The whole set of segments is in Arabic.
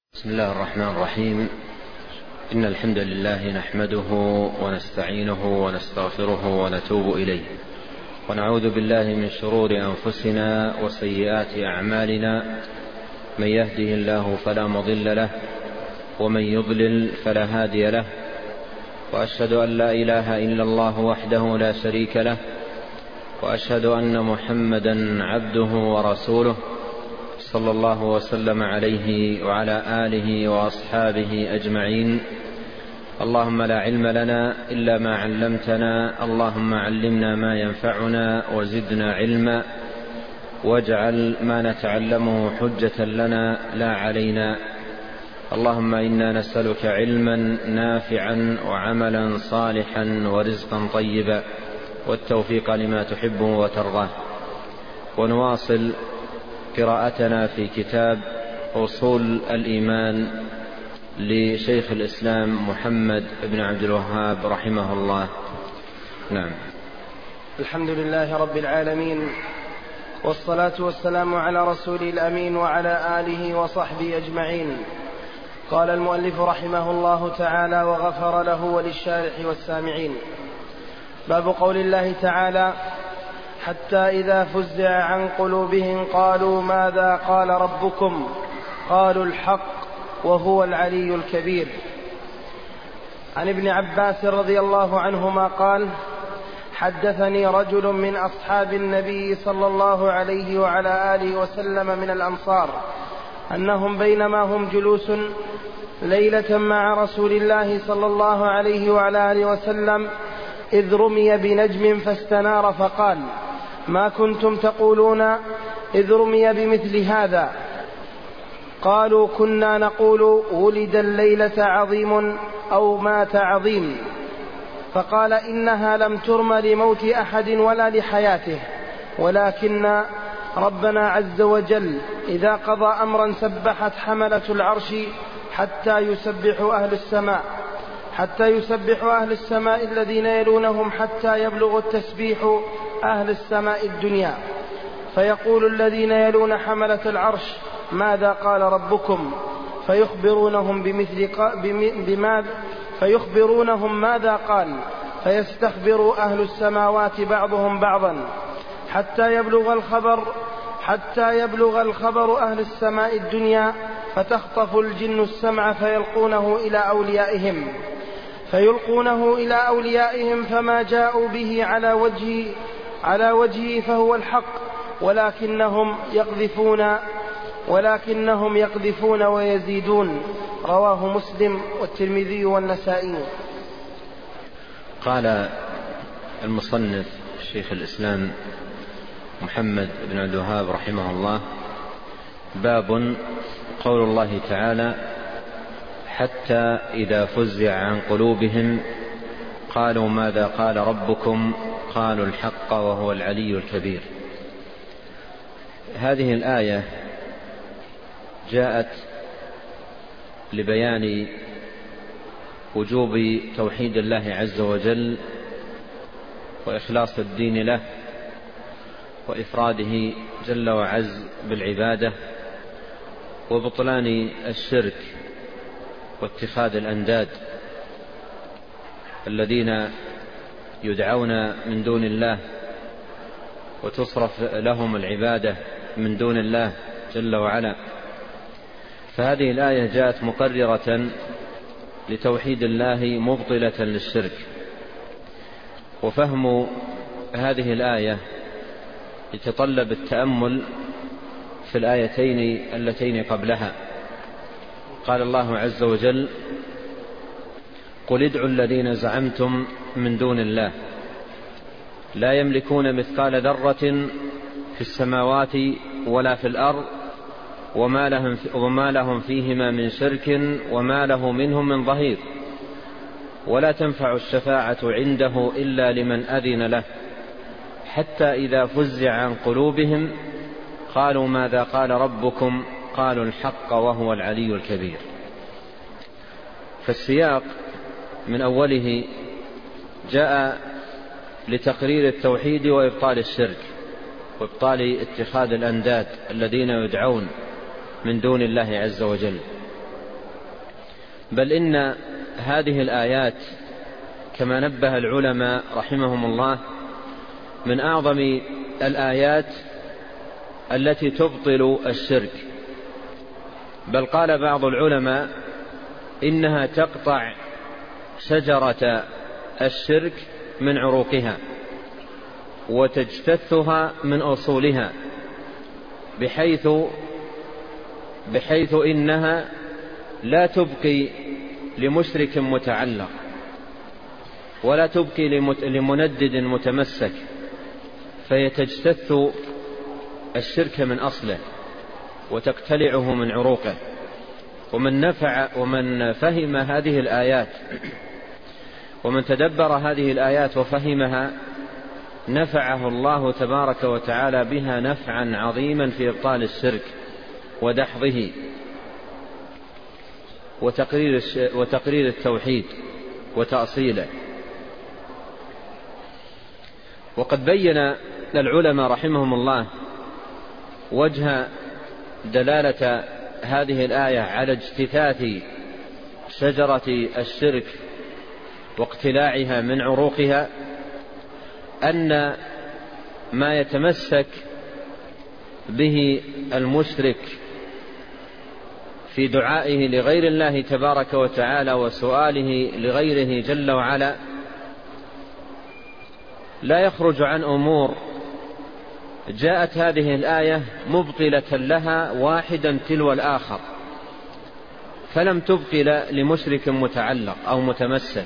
بسم الله الرحمن الرحيم. إن الحمد لله نحمده ونستعينه ونستغفره ونتوب إليه، ونعوذ بالله من شرور أنفسنا وسيئات أعمالنا. من يهده الله فلا مضل له، ومن يضلل فلا هادي له، وأشهد أن لا إله إلا الله وحده لا شريك له، وأشهد أن محمدا عبده ورسوله صلى الله وسلم عليه وعلى آله وأصحابه أجمعين. اللهم لا علم لنا إلا ما علمتنا، اللهم علمنا ما ينفعنا وزدنا علما، واجعل ما نتعلمه حجة لنا لا علينا. اللهم إنا نسألك علما نافعا وعملا صالحا ورزقا طيبا والتوفيق لما تحب وترضاه. ونواصل قراءتنا في كتاب أصول الإيمان لشيخ الإسلام محمد بن عبد الوهاب رحمه الله. نعم. الحمد لله رب العالمين، والصلاة والسلام على رسوله الأمين وعلى آله وصحبه أجمعين. قال المؤلف رحمه الله تعالى وغفر له وللشارح والسامعين. باب قول الله تعالى: حتى إذا فزع عن قلوبهم قالوا ماذا قال ربكم قالوا الحق وهو العلي الكبير. عن ابن عباس رضي الله عنهما قال: حدثني رجل من أصحاب النبي صلى الله عليه وعلى آله وسلم من الأنصار أنهم بينما هم جلوس ليلة مع رسول الله صلى الله عليه وعلى آله وسلم إذ رمي بنجم فاستنار فقال: ما كنتم تقولون إذ رمي بمثل هذا؟ قالوا: كنا نقول ولد الليلة عظيم أو مات عظيم. فقال: إنها لم ترم لموت أحد ولا لحياته، ولكن ربنا عز وجل إذا قضى أمرا سبحت حملة العرش حتى يسبح أهل السماء الذين يلونهم حتى يبلغ التسبيح أهل السماء الدنيا، فيقول الذين يلون حملة العرش: ماذا قال ربكم؟ فيخبرونهم ماذا قال، فيستخبر أهل السماوات بعضهم بعضا حتى يبلغ الخبر أهل السماء الدنيا، فتخطف الجن السمع فيلقونه إلى أوليائهم فما جاءوا به على وجهه فهو الحق، ولكنهم يقذفون ويزيدون. رواه مسلم والترمذي والنسائي. قال المصنف شيخ الإسلام محمد بن عبد الوهاب رحمه الله: باب قول الله تعالى: حتى إذا فزع عن قلوبهم قالوا ماذا قال ربكم قالوا الحق وهو العلي الكبير. هذه الآية جاءت لبيان وجوب توحيد الله عز وجل وإخلاص الدين له وإفراده جل وعز بالعبادة، وبطلان الشرك واتخاذ الأنداد الذين يدعون من دون الله وتصرف لهم العبادة من دون الله جل وعلا. فهذه الآية جاءت مقررة لتوحيد الله مبطلة للشرك. وفهم هذه الآية يتطلب التأمل في الآيتين اللتين قبلها. قال الله عز وجل: قل ادعوا الذين زعمتم من دون الله لا يملكون مثقال ذرة في السماوات ولا في الأرض وما لهم فيهما من شرك وما له منهم من ظهير ولا تنفع الشفاعة عنده إلا لمن أذن له حتى إذا فزع عن قلوبهم قالوا ماذا قال ربكم قالوا الحق وهو العلي الكبير. فالسياق من أوله جاء لتقرير التوحيد وإبطال الشرك وإبطال اتخاذ الأنداد الذين يدعون من دون الله عز وجل. بل إن هذه الآيات كما نبه العلماء رحمهم الله من أعظم الآيات التي تبطل الشرك، بل قال بعض العلماء إنها تقطع شجرة الشرك من عروقها وتجتثها من أصولها، بحيث إنها لا تبقي لمشرك متعلق ولا تبقي لمندد متمسك، فهي تجتث الشرك من أصله وتقتلعه من عروقه. ومن فهم هذه الآيات ومن تدبر هذه الآيات وفهمها نفعه الله تبارك وتعالى بها نفعا عظيما في إبطال الشرك ودحضه وتقرير التوحيد وتأصيله. وقد بين العلماء رحمهم الله وجه دلالة هذه الآية على اجتثاث شجرة الشرك واقتلاعها من عروقها، أن ما يتمسك به المشرك في دعائه لغير الله تبارك وتعالى وسؤاله لغيره جل وعلا لا يخرج عن أمور جاءت هذه الآية مبطلة لها واحدا تلو الآخر، فلم تبطل لمشرك متعلق أو متمسك.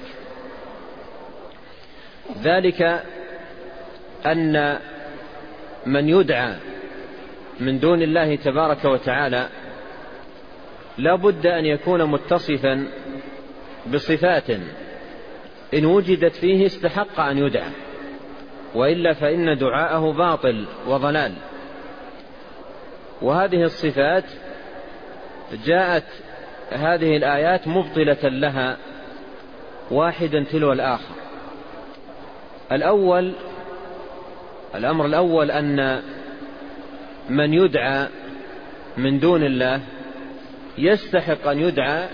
ذلك أن من يدعى من دون الله تبارك وتعالى لا بد أن يكون متصفا بصفات إن وجدت فيه استحق أن يدعى، وإلا فإن دعاءه باطل وضلال. وهذه الصفات جاءت هذه الآيات مبطلة لها واحدا تلو الآخر. الأمر الأول أن من يدعى من دون الله يستحق أن يدعى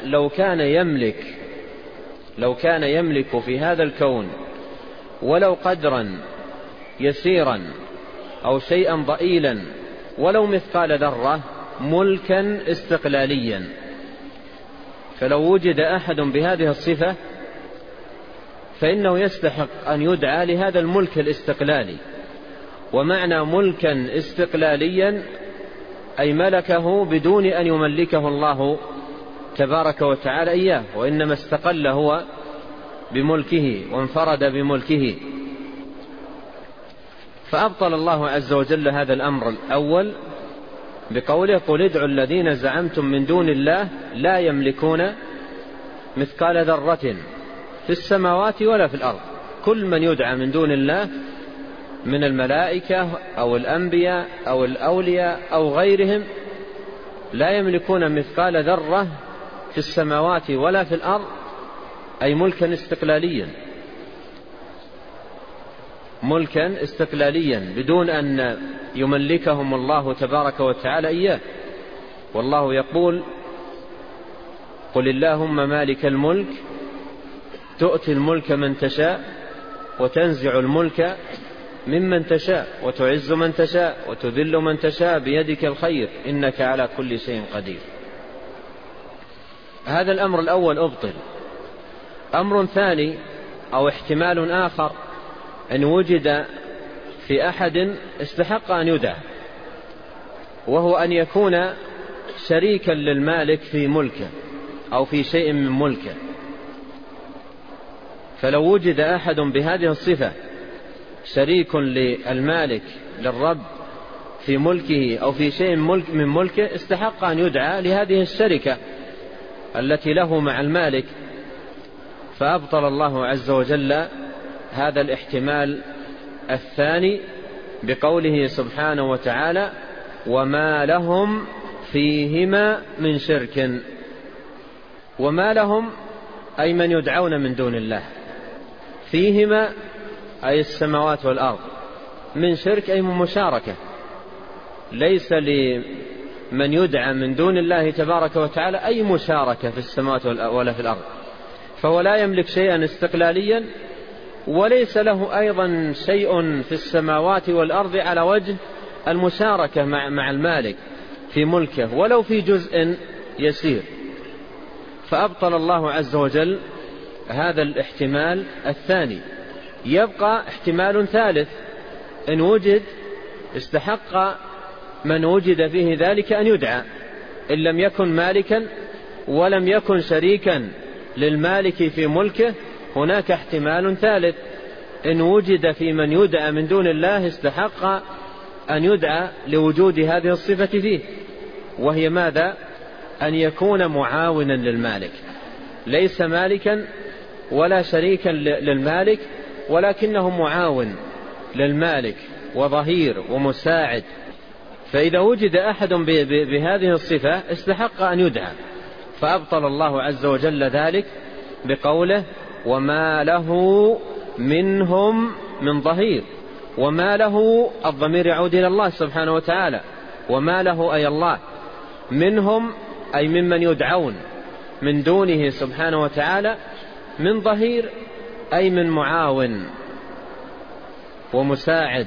لو كان يملك في هذا الكون ولو قدرا يسيرا أو شيئا ضئيلا ولو مثقال ذرة ملكا استقلاليا. فلو وجد أحد بهذه الصفة فإنه يستحق أن يدعى لهذا الملك الاستقلالي. ومعنى ملكا استقلاليا أي ملكه بدون أن يملكه الله تبارك وتعالى إياه، وإنما استقل هو بملكه وانفرد بملكه. فأبطل الله عز وجل هذا الأمر الأول بقوله قل ادعوا الذين زعمتم من دون الله لا يملكون مثقال ذرة في السماوات ولا في الأرض. كل من يدعى من دون الله من الملائكة أو الأنبياء أو الأولياء أو غيرهم لا يملكون مثقال ذرة في السماوات ولا في الأرض، أي ملكا استقلاليا بدون أن يملكهم الله تبارك وتعالى إياه. والله يقول قل اللهم مالك الملك تؤتي الملك من تشاء وتنزع الملك ممن تشاء وتعز من تشاء وتذل من تشاء بيدك الخير إنك على كل شيء قدير. هذا الأمر الأول أبطل. أمر ثاني أو احتمال آخر أن وجد في أحد استحق أن يدعى، وهو أن يكون شريكا للمالك في ملكه أو في شيء من ملكه. فلو وجد أحد بهذه الصفة شريك للمالك للرب في ملكه أو في شيء من ملكه استحق أن يدعى لهذه الشركة التي له مع المالك. فأبطل الله عز وجل هذا الاحتمال الثاني بقوله سبحانه وتعالى وما لهم فيهما من شرك. وما لهم أي من يدعون من دون الله، فيهما أي السماوات والأرض، من شرك أي من مشاركة. ليس من يدعى من دون الله تبارك وتعالى أي مشاركة في السماوات ولا في الأرض، فهو لا يملك شيئا استقلاليا، وليس له أيضا شيء في السماوات والأرض على وجه المشاركة مع المالك في ملكه ولو في جزء يسير. فأبطل الله عز وجل هذا الاحتمال الثاني. يبقى احتمال ثالث: إن وجد استحق من وجد فيه ذلك أن يدعى، إن لم يكن مالكا ولم يكن شريكا للمالك في ملكه. هناك احتمال ثالث: إن وجد في من يدعى من دون الله استحق أن يدعى لوجود هذه الصفة فيه، وهي ماذا؟ أن يكون معاونا للمالك، ليس مالكا ولا شريكا للمالك، ولكنه معاون للمالك وظهير ومساعد. فإذا وجد أحد بهذه الصفة استحق أن يدعى. فأبطل الله عز وجل ذلك بقوله: وما له منهم من ظهير. وما له الضمير يعود إلى الله سبحانه وتعالى، وما له أي الله، منهم أي ممن يدعون من دونه سبحانه وتعالى، من ظهير أي من معاون ومساعد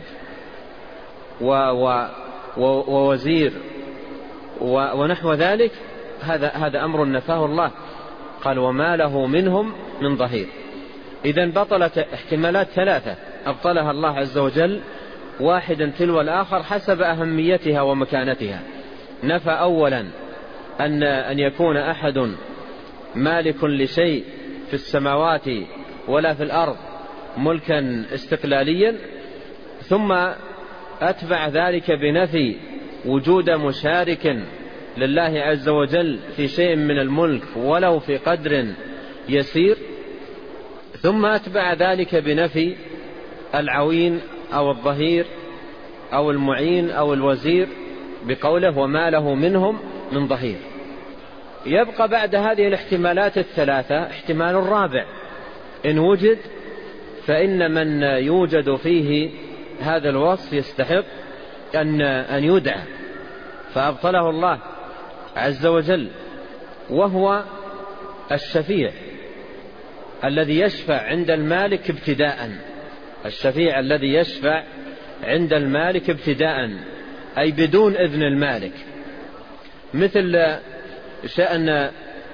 ووزير ونحو ذلك. هذا أمر نفاه الله، قال: وما له منهم من ظهير. إذن بطلت احتمالات ثلاثة أبطلها الله عز وجل واحدا تلو الآخر حسب أهميتها ومكانتها. نفى أولا أن يكون أحد مالك لشيء في السماوات ولا في الأرض ملكا استقلاليا، ثم أتبع ذلك بنفي وجود مشارك لله عز وجل في شيء من الملك ولو في قدر يسير، ثم أتبع ذلك بنفي العوين أو الظهير أو المعين أو الوزير بقوله: وما له منهم من ظهير. يبقى بعد هذه الاحتمالات الثلاثة احتمال الرابع: إن وجد فإن من يوجد فيه هذا الوصف يستحق أن يدعى، فأبطله الله عز وجل، وهو الشفيع الذي يشفع عند المالك ابتداء. الشفيع الذي يشفع عند المالك ابتداء أي بدون إذن المالك، مثل شأن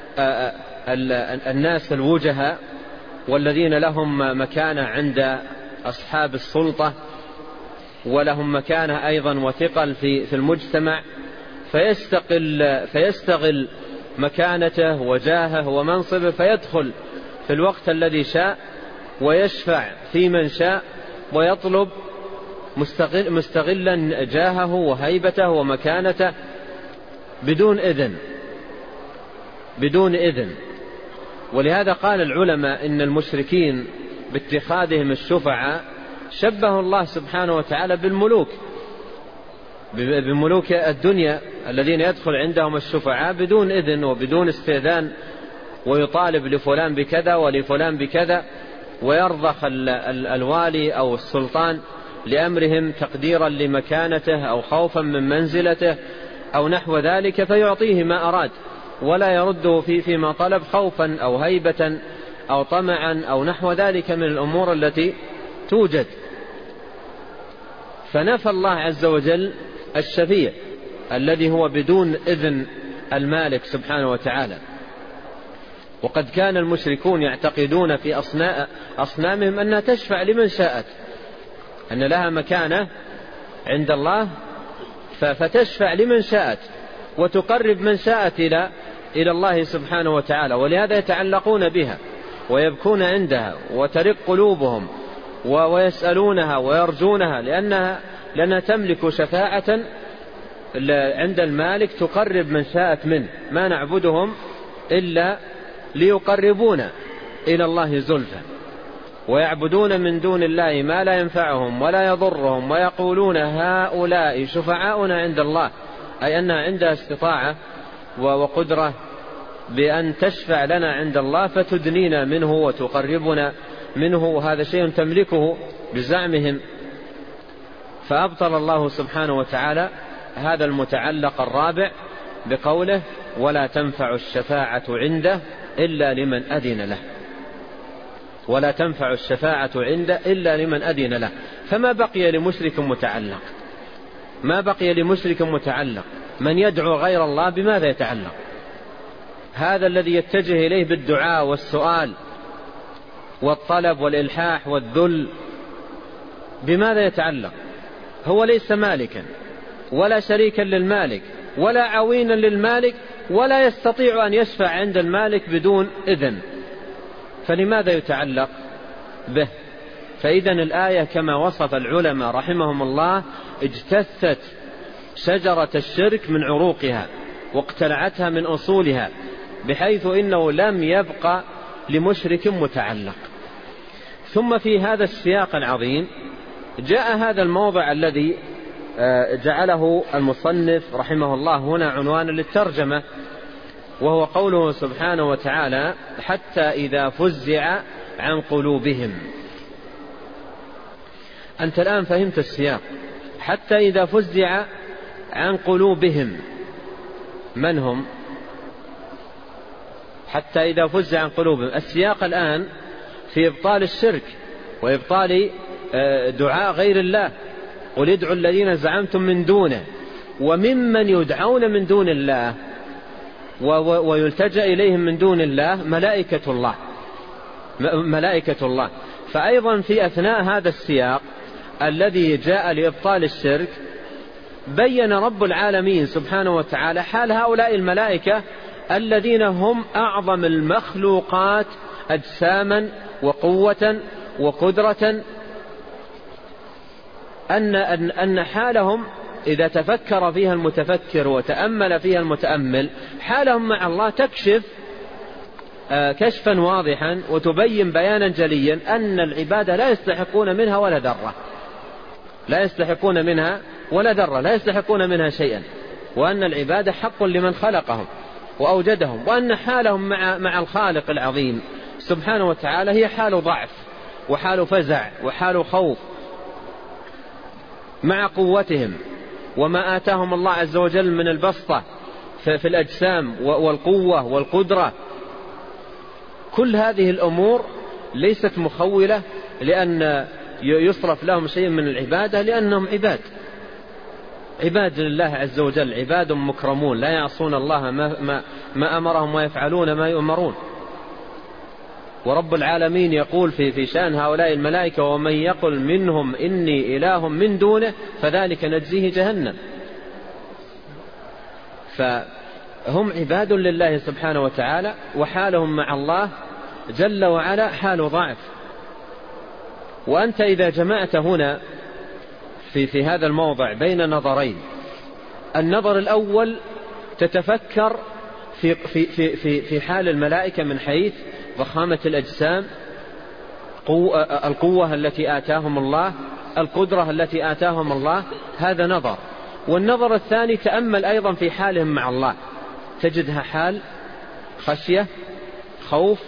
الناس الوجهاء والذين لهم مكانة عند أصحاب السلطة ولهم مكانة أيضا وثقل في المجتمع، فيستغل مكانته وجاهه ومنصبه، فيدخل في الوقت الذي شاء ويشفع في من شاء ويطلب مستغلا جاهه وهيبته ومكانته بدون إذن. ولهذا قال العلماء إن المشركين باتخاذهم الشفعاء شبه الله سبحانه وتعالى بملوك الدنيا الذين يدخل عندهم الشفعاء بدون إذن وبدون استئذان، ويطالب لفلان بكذا ولفلان بكذا، ويرضخ الوالي أو السلطان لأمرهم تقديرا لمكانته أو خوفا من منزلته أو نحو ذلك، فيعطيه ما أراد ولا يرده فيما طلب خوفا أو هيبة أو طمعا أو نحو ذلك من الأمور التي توجد. فنفى الله عز وجل الشفيع الذي هو بدون إذن المالك سبحانه وتعالى. وقد كان المشركون يعتقدون في أصنامهم أنها تشفع لمن شاءت، أن لها مكانة عند الله فتشفع لمن شاءت وتقرب من شاءت إلى الله سبحانه وتعالى، ولهذا يتعلقون بها ويبكون عندها وترق قلوبهم ويسألونها ويرجونها، لأنها تملك شفاعة عند المالك تقرب من شاءت منه. ما نعبدهم إلا ليقربونا إلى الله زلفى، ويعبدون من دون الله ما لا ينفعهم ولا يضرهم، ويقولون هؤلاء شفعاؤنا عند الله، أي أنها عندها استطاعة وقدرة بأن تشفع لنا عند الله فتدنينا منه وتقربنا منه، وهذا شيء تملكه بزعمهم. فأبطل الله سبحانه وتعالى هذا المتعلق الرابع بقوله ولا تنفع الشفاعة عنده إلا لمن أذن له، ولا تنفع الشفاعة عنده إلا لمن أذن له. فما بقي لمشرك متعلق، ما بقي لمشرك متعلق. من يدعو غير الله بماذا يتعلق؟ هذا الذي يتجه إليه بالدعاء والسؤال والطلب والإلحاح والذل بماذا يتعلق؟ هو ليس مالكا ولا شريكا للمالك ولا عوينا للمالك ولا يستطيع أن يشفع عند المالك بدون إذن، فلماذا يتعلق به؟ فإذن الآية كما وصف العلماء رحمهم الله اجتثت شجرة الشرك من عروقها واقتلعتها من أصولها، بحيث إنه لم يبقى لمشرك متعلق. ثم في هذا السياق العظيم جاء هذا الموضع الذي جعله المصنف رحمه الله هنا عنوانا للترجمة، وهو قوله سبحانه وتعالى حتى إذا فزع عن قلوبهم. أنت الآن فهمت السياق، حتى إذا فزع عن قلوبهم، من هم؟ حتى إذا فزع عن قلوبهم. السياق الآن في إبطال الشرك وإبطال دعاء غير الله، قل ادعوا الذين زعمتم من دونه، وممن يدعون من دون الله ويلتجأ إليهم من دون الله ملائكة الله. فأيضا في أثناء هذا السياق الذي جاء لإبطال الشرك بين رب العالمين سبحانه وتعالى حال هؤلاء الملائكة الذين هم أعظم المخلوقات أجساما وقوة وقدرة، أن حالهم إذا تفكر فيها المتفكر وتأمل فيها المتأمل حالهم مع الله تكشف كشفا واضحا وتبين بيانا جليا أن العبادة لا يستحقون منها ولا ذرة، لا يستحقون منها ولا ذرة، لا يستحقون منها شيئا، وأن العبادة حق لمن خلقهم وأوجدهم، وأن حالهم مع الخالق العظيم سبحانه وتعالى هي حال ضعف وحال فزع وحال خوف مع قوتهم وما آتاهم الله عز وجل من البسطة في الأجسام والقوة والقدرة. كل هذه الأمور ليست مخولة لأن يصرف لهم شيء من العبادة، لأنهم عباد لله عز وجل، عباد مكرمون لا يعصون الله ما أمرهم ويفعلون ما يؤمرون. ورب العالمين يقول في شأن هؤلاء الملائكة ومن يقل منهم إني إله من دونه فذلك نجزيه جهنم. فهم عباد لله سبحانه وتعالى، وحالهم مع الله جل وعلا حال ضعف. وأنت إذا جمعت هنا في هذا الموضع بين نظرين، النظر الأول تتفكر في حال الملائكة من حيث ضخامة الأجسام، القوة التي آتاهم الله، القدرة التي آتاهم الله، هذا نظر. والنظر الثاني تأمل أيضا في حالهم مع الله، تجدها حال خشية، خوف،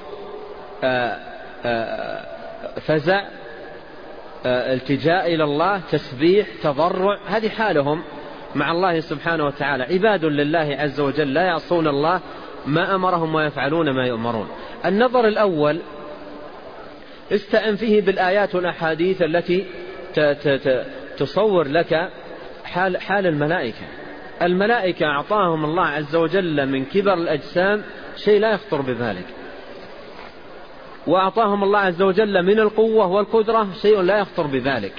فزع، التجاء إلى الله، تسبيح، تضرع، هذه حالهم مع الله سبحانه وتعالى، عباد لله عز وجل لا يعصون الله ما أمرهم ويفعلون ما يؤمرون. النظر الأول استعن فيه بالآيات والأحاديث التي تصور لك حال الملائكة. الملائكة أعطاهم الله عز وجل من كبر الأجسام شيء لا يخطر بذلك، وأعطاهم الله عز وجل من القوة والقدرة شيء لا يخطر بذلك.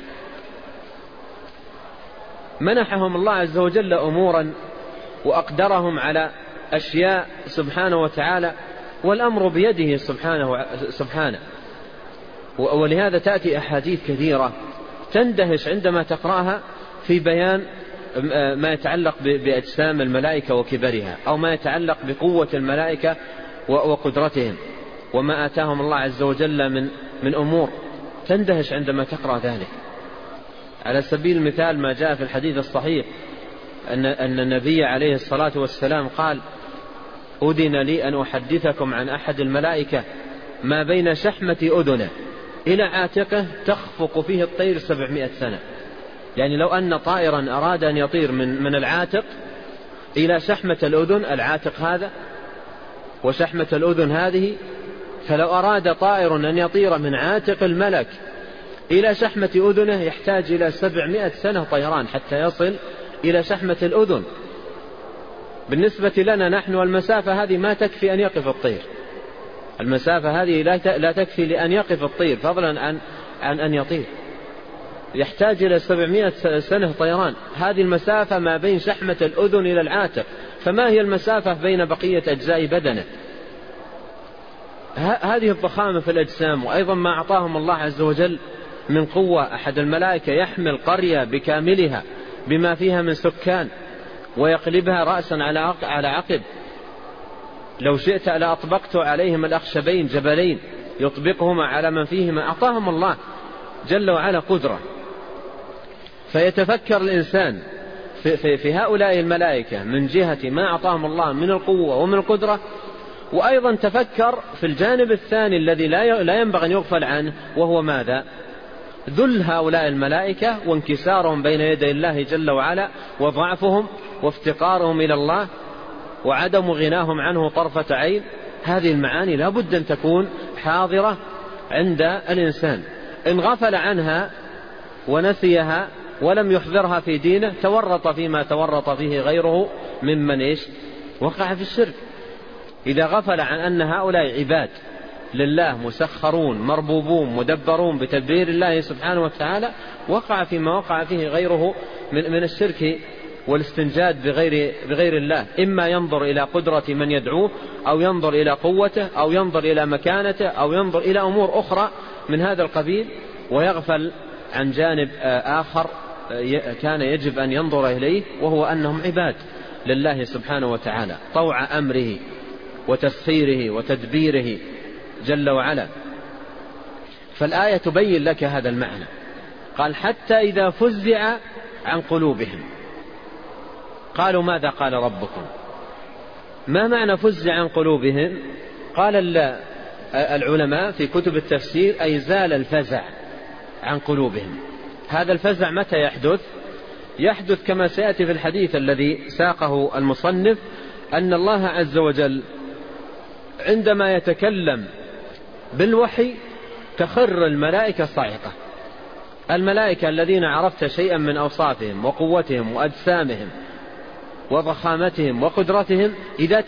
منحهم الله عز وجل أمورا وأقدرهم على أشياء سبحانه وتعالى، والأمر بيده سبحانه. ولهذا تأتي أحاديث كثيرة تندهش عندما تقرأها في بيان ما يتعلق بأجسام الملائكة وكبرها، أو ما يتعلق بقوة الملائكة وقدرتهم وما آتاهم الله عز وجل من أمور، تندهش عندما تقرأ ذلك. على سبيل المثال ما جاء في الحديث الصحيح أن النبي عليه الصلاة والسلام قال: أذن لي أن أحدثكم عن أحد الملائكة ما بين شحمة أذنه إلى عاتقه تخفق فيه الطير 700 سنة. يعني لو أن طائرا أراد أن يطير من العاتق إلى شحمة الأذن، العاتق هذا وشحمة الأذن هذه، فلو أراد طائر أن يطير من عاتق الملك إلى شحمة أذنه يحتاج إلى 700 سنة طيران حتى يصل إلى شحمة الأذن. بالنسبة لنا نحن المسافة هذه ما تكفي أن يقف الطير، المسافة هذه لا تكفي لأن يقف الطير فضلا عن أن يطير، يحتاج إلى 700 سنة طيران. هذه المسافة ما بين شحمة الأذن إلى العاتق، فما هي المسافة بين بقية أجزاء بدنه؟ هذه الضخامة في الأجسام، وأيضا ما أعطاهم الله عز وجل من قوة. أحد الملائكة يحمل قرية بكاملها بما فيها من سكان ويقلبها رأسا على عقب. لو شئت لأطبقت عليهم الأخشبين جبلين يطبقهما على من فيهما. أعطاهم الله جل وعلا قدرة. فيتفكر الإنسان في هؤلاء الملائكة من جهة ما أعطاهم الله من القوة ومن القدرة، وأيضا تفكر في الجانب الثاني الذي لا ينبغي أن يغفل عنه، وهو ماذا؟ ذل هؤلاء الملائكة وانكسارهم بين يدي الله جل وعلا، وضعفهم وافتقارهم إلى الله وعدم غناهم عنه طرفة عين. هذه المعاني لا بد أن تكون حاضرة عند الإنسان. إن غفل عنها ونسيها ولم يحضرها في دينه تورط فيما تورط فيه غيره ممن وقع في الشرك. إذا غفل عن أن هؤلاء عباد لله مسخرون مربوبون مدبرون بتدبير الله سبحانه وتعالى، وقع فيما وقع فيه غيره من الشرك والاستنجاد بغير الله. إما ينظر إلى قدرة من يدعوه، أو ينظر إلى قوته، أو ينظر إلى مكانته، أو ينظر إلى أمور أخرى من هذا القبيل، ويغفل عن جانب آخر كان يجب أن ينظر إليه، وهو أنهم عباد لله سبحانه وتعالى طوع أمره وتسخيره وتدبيره جل وعلا. فالآية تبين لك هذا المعنى. قال حتى إذا فزع عن قلوبهم قالوا ماذا قال ربكم. ما معنى فزع عن قلوبهم؟ قال العلماء في كتب التفسير أي زال الفزع عن قلوبهم. هذا الفزع متى يحدث؟ يحدث كما سيأتي في الحديث الذي ساقه المصنف، أن الله عز وجل عندما يتكلم بالوحي تخر الملائكة صاعقة. الملائكة الذين عرفت شيئا من أوصافهم وقوتهم وأجسامهم وضخامتهم وقدرتهم، إذا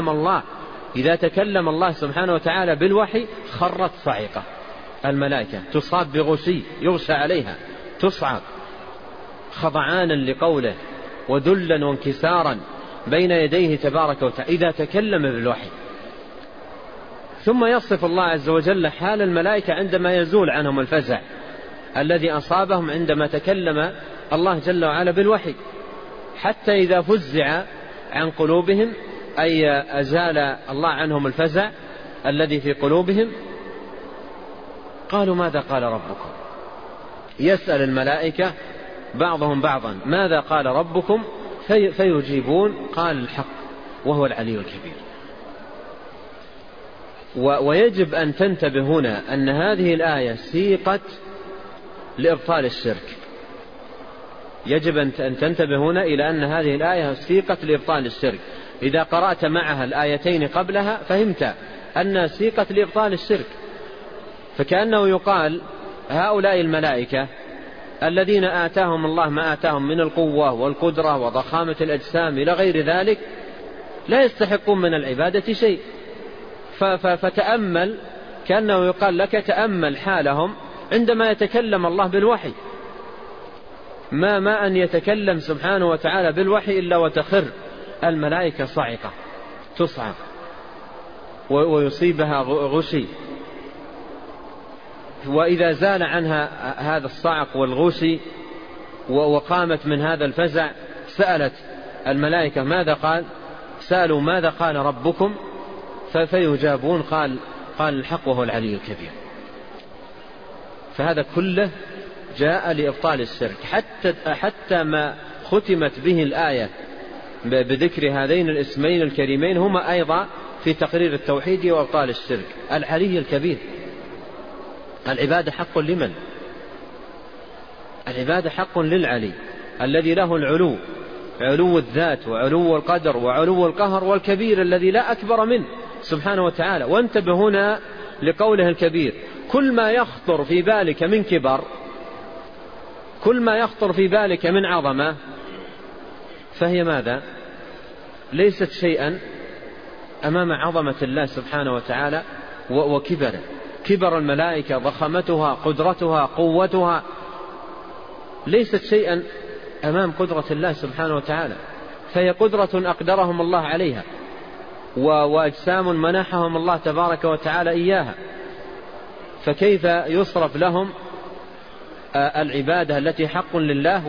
تكلم الله سبحانه وتعالى بالوحي خرت صاعقة. الملائكة تصاب بغشي يغشى عليها، تصعق خضعانا لقوله وذلا وانكسارا بين يديه تبارك وتعالى إذا تكلم بالوحي. ثم يصف الله عز وجل حال الملائكة عندما يزول عنهم الفزع الذي أصابهم عندما تكلم الله جل وعلا بالوحي. حتى إذا فزع عن قلوبهم أي أزال الله عنهم الفزع الذي في قلوبهم قالوا ماذا قال ربكم. يسأل الملائكة بعضهم بعضا ماذا قال ربكم، فيجيبون قال الحق وهو العلي الكبير. ويجب أن تنتبه هنا أن هذه الآية سيقت لإبطال الشرك. يجب أن تنتبه هنا إلى أن هذه الآية سيقت لإبطال الشرك. إذا قرأت معها الآيتين قبلها فهمت أنها سيقت لإبطال الشرك. فكأنه يقال هؤلاء الملائكة الذين آتاهم الله ما آتاهم من القوة والقدرة وضخامة الأجسام إلى غير ذلك لا يستحقون من العبادة شيء. فتأمل، كأنه يقال لك تأمل حالهم عندما يتكلم الله بالوحي. ما أن يتكلم سبحانه وتعالى بالوحي إلا وتخر الملائكة صاعقة تصعق ويصيبها غشي. وإذا زال عنها هذا الصعق والغشي وقامت من هذا الفزع سألت الملائكة ماذا قال، سألوا ماذا قال ربكم، فيجابون قال الحق وهو العلي الكبير. فهذا كله جاء لإبطال الشرك. حتى ما ختمت به الآية بذكر هذين الاسمين الكريمين هما أيضا في تقرير التوحيد وإبطال الشرك. العلي الكبير، العبادة حق لمن؟ العبادة حق للعلي الذي له العلو، علو الذات وعلو القدر وعلو القهر، والكبير الذي لا أكبر منه سبحانه وتعالى. وانتبه هنا لقوله الكبير. كل ما يخطر في بالك من كبر، كل ما يخطر في بالك من عظمة، فهي ماذا؟ ليست شيئا أمام عظمة الله سبحانه وتعالى وكبره. كبر الملائكة، ضخمتها، قدرتها، قوتها، ليست شيئا أمام قدرة الله سبحانه وتعالى. فهي قدرة أقدرهم الله عليها، وأجسام منحهم الله تبارك وتعالى إياها. فكيف يصرف لهم العبادة التي حق لله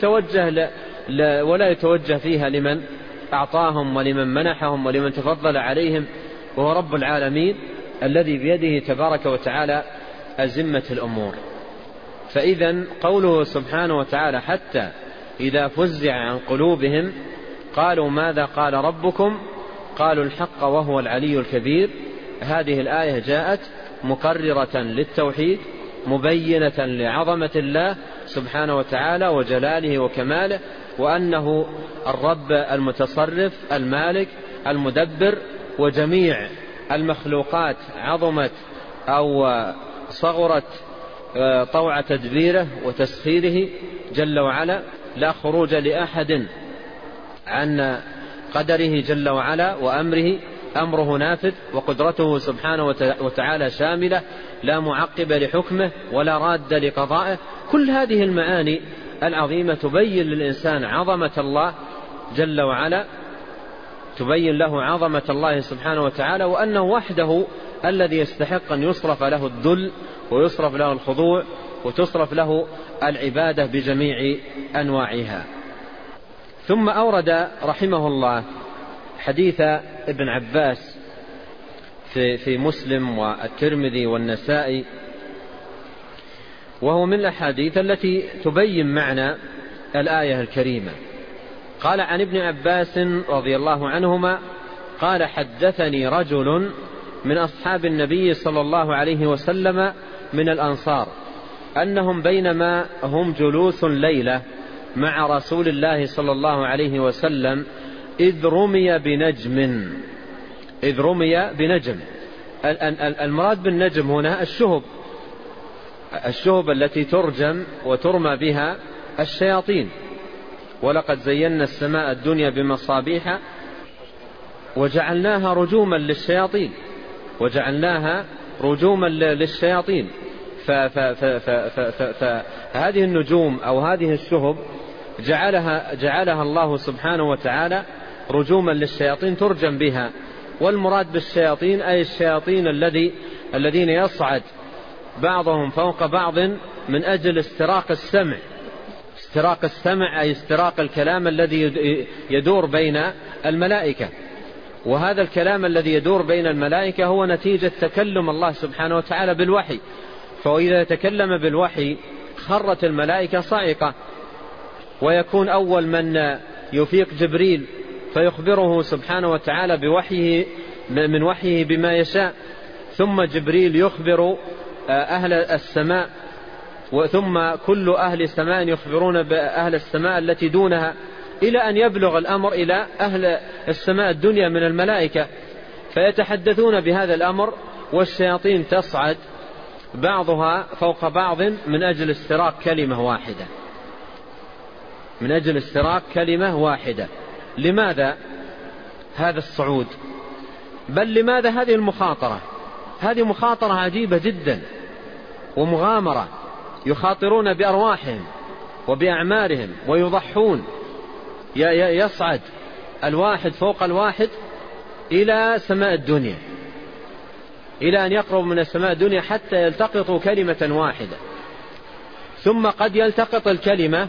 ولا يتوجه فيها لمن أعطاهم ولمن منحهم ولمن تفضل عليهم، وهو رب العالمين الذي بيده تبارك وتعالى أزمة الأمور. فإذا قوله سبحانه وتعالى حتى إذا فزع عن قلوبهم قالوا ماذا قال ربكم قالوا الحق وهو العلي الكبير. هذه الآية جاءت مقررة للتوحيد، مبينة لعظمة الله سبحانه وتعالى وجلاله وكماله، وأنه الرب المتصرف المالك المدبر، وجميع المخلوقات عظمت أو صغرت طوع تدبيره وتسخيره جل وعلا، لا خروج لأحد عن قدره جل وعلا وأمره، أمره نافذ، وقدرته سبحانه وتعالى شاملة، لا معقب لحكمه ولا راد لقضائه. كل هذه المعاني العظيمة تبين للإنسان عظمة الله جل وعلا، تبين له عظمة الله سبحانه وتعالى، وأنه وحده الذي يستحق أن يصرف له الذل ويصرف له الخضوع وتصرف له العبادة بجميع أنواعها. ثم أورد رحمه الله حديث ابن عباس في مسلم والترمذي والنسائي، وهو من الأحاديث التي تبين معنى الآية الكريمة. قال عن ابن عباس رضي الله عنهما قال حدثني رجل من أصحاب النبي صلى الله عليه وسلم من الأنصار أنهم بينما هم جلوس ليلة مع رسول الله صلى الله عليه وسلم إذ رمي بنجم. المراد بالنجم هنا الشهب التي ترجم وترمى بها الشياطين. ولقد زينا السماء الدنيا بمصابيح وجعلناها رجوما للشياطين. فهذه النجوم أو هذه الشهب جعلها الله سبحانه وتعالى رجوما للشياطين ترجم بها. والمراد بالشياطين أي الشياطين الذين يصعد بعضهم فوق بعض من أجل استراق السمع أي استراق الكلام الذي يدور بين الملائكة. وهذا الكلام الذي يدور بين الملائكة هو نتيجة تكلم الله سبحانه وتعالى بالوحي. فإذا تكلم بالوحي خرت الملائكة صاعقة، ويكون أول من يفيق جبريل فيخبره سبحانه وتعالى من وحيه بما يشاء، ثم جبريل يخبر أهل السماء، وثم كل أهل السماء يخبرون بأهل السماء التي دونها، إلى أن يبلغ الأمر إلى أهل السماء الدنيا من الملائكة، فيتحدثون بهذا الأمر، والشياطين تصعد بعضها فوق بعض من أجل استراق كلمة واحدة. لماذا هذا الصعود؟ بل لماذا هذه المخاطرة؟ هذه مخاطرة عجيبة جدا ومغامرة، يخاطرون بأرواحهم وبأعمارهم ويضحون. يصعد الواحد فوق الواحد إلى سماء الدنيا، إلى أن يقرب من السماء الدنيا حتى يلتقطوا كلمة واحدة، ثم قد يلتقط الكلمة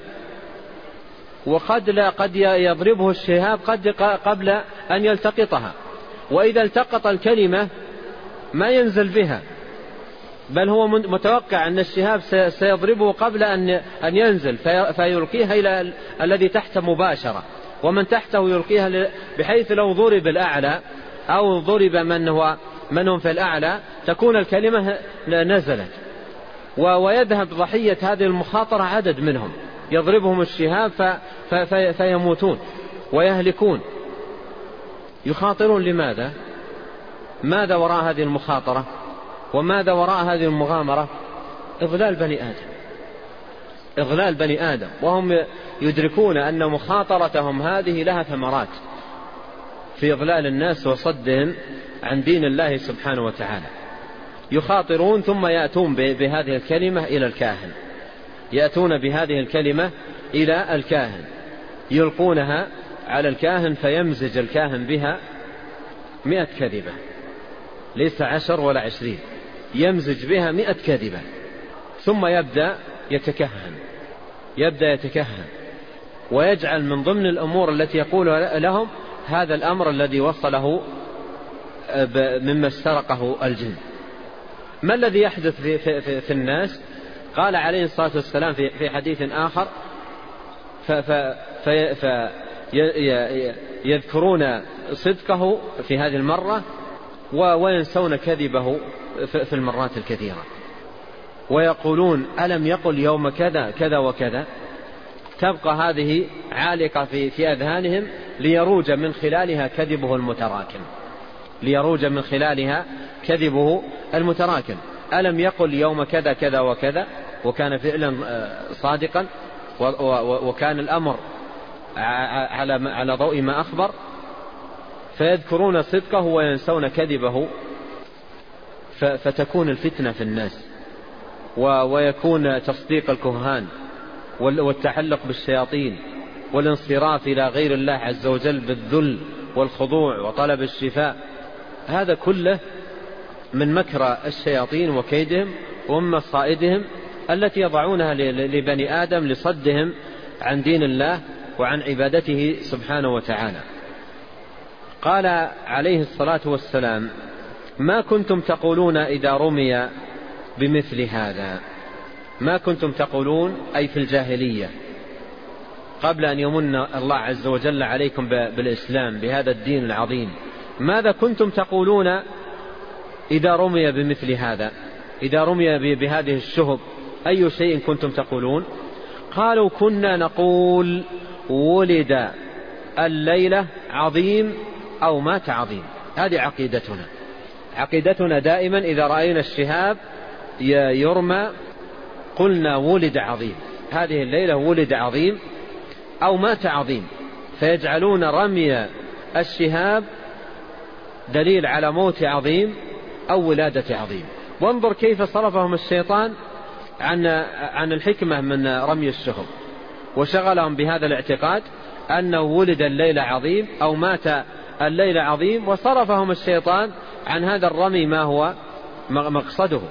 قد يضربه الشهاب قبل أن يلتقطها. وإذا التقط الكلمة ما ينزل بها، بل هو متوقع أن الشهاب سيضربه قبل أن ينزل، فيلقيها إلى الذي تحت مباشرة، ومن تحته يلقيها، بحيث لو ضرب الأعلى أو ضرب من هم في الأعلى تكون الكلمة نزلت. ويذهب ضحية هذه المخاطرة عدد منهم، يضربهم الشهاب فيموتون ويهلكون. يخاطرون لماذا؟ ماذا وراء هذه المخاطرة؟ وماذا وراء هذه المغامرة؟ إضلال بني آدم، إضلال بني آدم، وهم يدركون أن مخاطرتهم هذه لها ثمرات في إضلال الناس وصدهم عن دين الله سبحانه وتعالى. يخاطرون ثم يأتون بهذه الكلمة إلى الكاهن، يأتون بهذه الكلمة إلى الكاهن، يلقونها على الكاهن فيمزج الكاهن بها 100 كذبة، ليس 10 ولا 20، يمزج بها 100 كذبة، ثم يبدأ يتكهن ويجعل من ضمن الأمور التي يقول لهم هذا الأمر الذي وصله مما استرقه الجن. ما الذي يحدث في الناس؟ قال عليه الصلاة والسلام في حديث آخر يذكرون صدقه في هذه المرة وينسون كذبه في المرات الكثيرة، ويقولون ألم يقل يوم كذا كذا وكذا. تبقى هذه عالقة في أذهانهم ليروج من خلالها كذبه المتراكم، ألم يقل يوم كذا كذا وكذا، وكان فعلا صادقا وكان الأمر على ضوء ما أخبر، فيذكرون صدقه وينسون كذبه، فتكون الفتنة في الناس، ويكون تصديق الكهان والتعلق بالشياطين والانصراف إلى غير الله عز وجل بالذل والخضوع وطلب الشفاء. هذا كله من مكر الشياطين وكيدهم ومن مصائدهم التي يضعونها لبني آدم لصدهم عن دين الله وعن عبادته سبحانه وتعالى. قال عليه الصلاة والسلام: ما كنتم تقولون إذا رمي بمثل هذا. ما كنتم تقولون أي في الجاهلية قبل أن يمن الله عز وجل عليكم بالإسلام بهذا الدين العظيم. ماذا كنتم تقولون إذا رمي بمثل هذا؟ إذا رمي بهذه الشهب أي شيء كنتم تقولون؟ قالوا: كنا نقول ولد الليلة عظيم أو مات عظيم. هذه عقيدتنا دائما إذا رأينا الشهاب يرمى قلنا ولد عظيم، هذه الليلة ولد عظيم أو مات عظيم، فيجعلون رمي الشهاب دليل على موت عظيم أو ولادة عظيم. وانظر كيف صرفهم الشيطان عن الحكمة من رمي الشهب، وشغلهم بهذا الاعتقاد أنه ولد الليلة عظيم أو مات الليلة عظيم، وصرفهم الشيطان عن هذا الرمي ما هو مقصده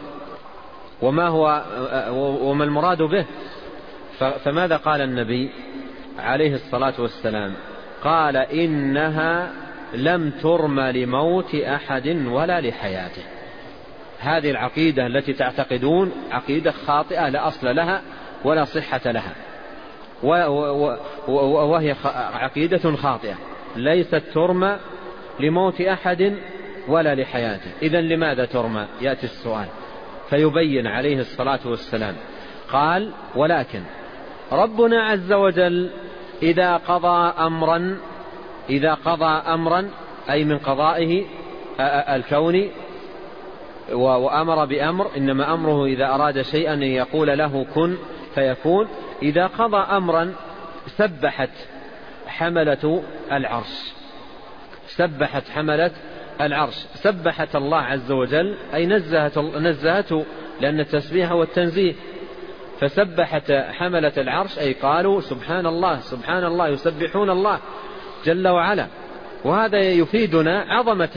وما المراد به. فماذا قال النبي عليه الصلاة والسلام؟ قال: إنها لم ترمى لموت أحد ولا لحياته. هذه العقيدة التي تعتقدون عقيدة خاطئة لا أصل لها ولا صحة لها، وهي عقيدة خاطئة، ليست ترمى لموت أحد ولا لحياته. إذن لماذا ترمى؟ يأتي السؤال، فيبين عليه الصلاة والسلام. قال: ولكن ربنا عز وجل إذا قضى أمرا أي من قضائه الكوني وأمر بأمر، إنما أمره إذا أراد شيئا أن يقول له كن فيكون. إذا قضى أمرا سبحت حملة العرش، سبحت الله عز وجل أي نزهته، لأن التسبيح هو التنزيه، فسبحت حملة العرش أي قالوا سبحان الله سبحان الله، يسبحون الله جل وعلا. وهذا يفيدنا عظمة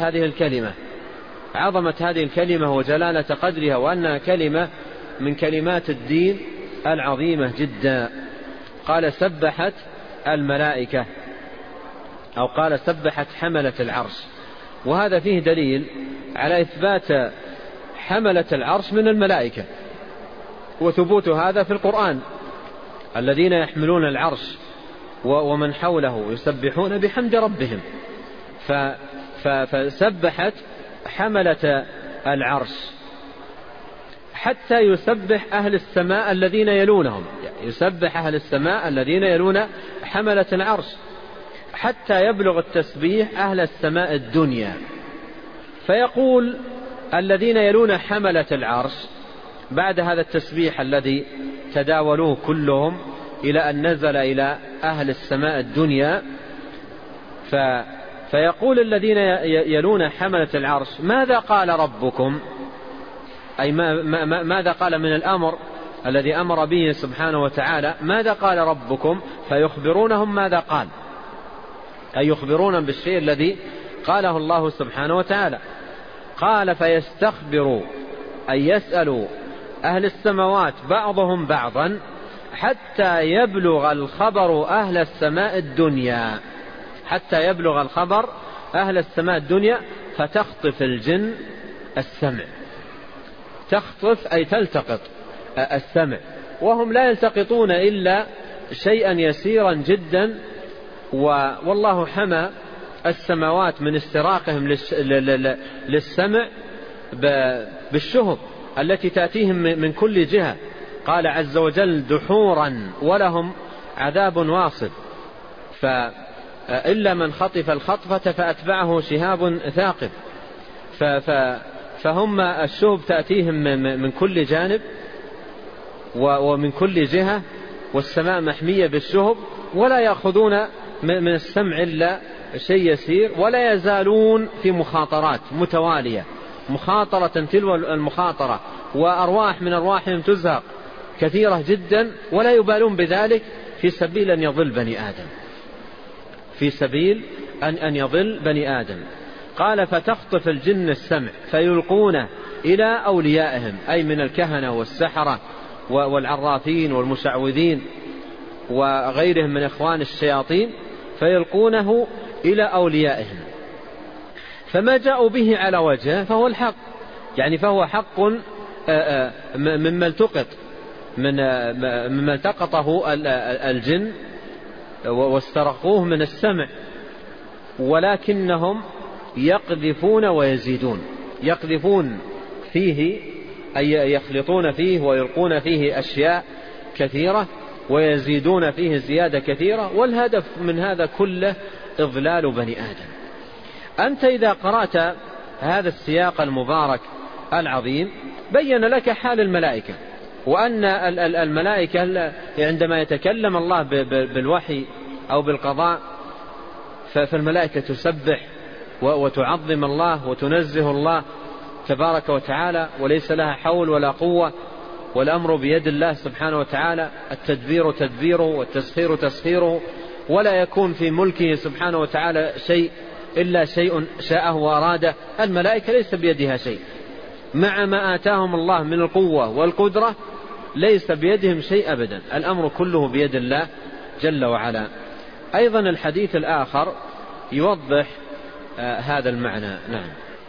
هذه الكلمة وجلالة قدرها، وأنها كلمة من كلمات الدين العظيمة جدا. قال سبحت الملائكة، أو قال سبحت حملة العرش، وهذا فيه دليل على إثبات حملة العرش من الملائكة، وثبوت هذا في القرآن: الذين يحملون العرش ومن حوله يسبحون بحمد ربهم. فسبحت حملة العرش. حتى يسبح أهل السماء الذين يلونهم، يعني يسبح أهل السماء الذين يلون حملة العرش، حتى يبلغ التسبيح أهل السماء الدنيا. فيقول الذين يلون حملة العرش بعد هذا التسبيح الذي تداولوه كلهم إلى أن نزل إلى أهل السماء الدنيا، فيقول الذين يلون حملة العرش: ماذا قال ربكم؟ أي ماذا قال من الأمر الذي أمر به سبحانه وتعالى؟ ماذا قال ربكم؟ فيخبرونهم ماذا قال، أي يخبرونهم بالشيء الذي قاله الله سبحانه وتعالى. قال: فيستخبروا أي يسألوا أهل السماوات بعضهم بعضا حتى يبلغ الخبر أهل السماء الدنيا، حتى يبلغ الخبر أهل السماء الدنيا، فتخطف الجن السمع. تخطف أي تلتقط السمع، وهم لا يلتقطون إلا شيئا يسيرا جدا، والله حمى السماوات من استراقهم للسمع بالشهب التي تأتيهم من كل جهة. قال عز وجل: دحورا ولهم عذاب واصب، إلا من خطف الخطفة فأتبعه شهاب ثاقب. فهم الشهب تأتيهم من كل جانب ومن كل جهة، والسماء محمية بالشهب، ولا يأخذون من السمع إلا شيء يسير، ولا يزالون في مخاطرات متوالية، مخاطرة تلو المخاطرة، وأرواح من أرواحهم تزهق كثيرة جدا، ولا يبالون بذلك في سبيل أن يضل بني آدم، في سبيل أن يضل بني آدم. قال: فتخطف الجن السمع فيلقونه إلى أوليائهم، أي من الكهنة والسحرة والعرافين والمشعوذين وغيرهم من إخوان الشياطين، فيلقونه إلى أوليائهم. فما جاءوا به على وجهه فهو الحق، يعني فهو حق مما التقط، مما التقطه الجن واسترقوه من السمع، ولكنهم يقذفون ويزيدون. يقذفون فيه أي يخلطون فيه ويلقون فيه أشياء كثيرة، ويزيدون فيه زيادة كثيرة، والهدف من هذا كله إضلال بني آدم. أنت إذا قرأت هذا السياق المبارك العظيم بين لك حال الملائكة، وأن الملائكة عندما يتكلم الله بالوحي أو بالقضاء فالملائكة تسبح وتعظم الله وتنزه الله تبارك وتعالى، وليس لها حول ولا قوة، والأمر بيد الله سبحانه وتعالى، التدبير تدبيره والتسخير تسخيره، ولا يكون في ملكه سبحانه وتعالى شيء إلا شيء شاءه وأراده. الملائكة ليس بيدها شيء، مع ما آتاهم الله من القوة والقدرة ليس بيدهم شيء أبدا، الأمر كله بيد الله جل وعلا. أيضا الحديث الآخر يوضح هذا المعنى. نعم.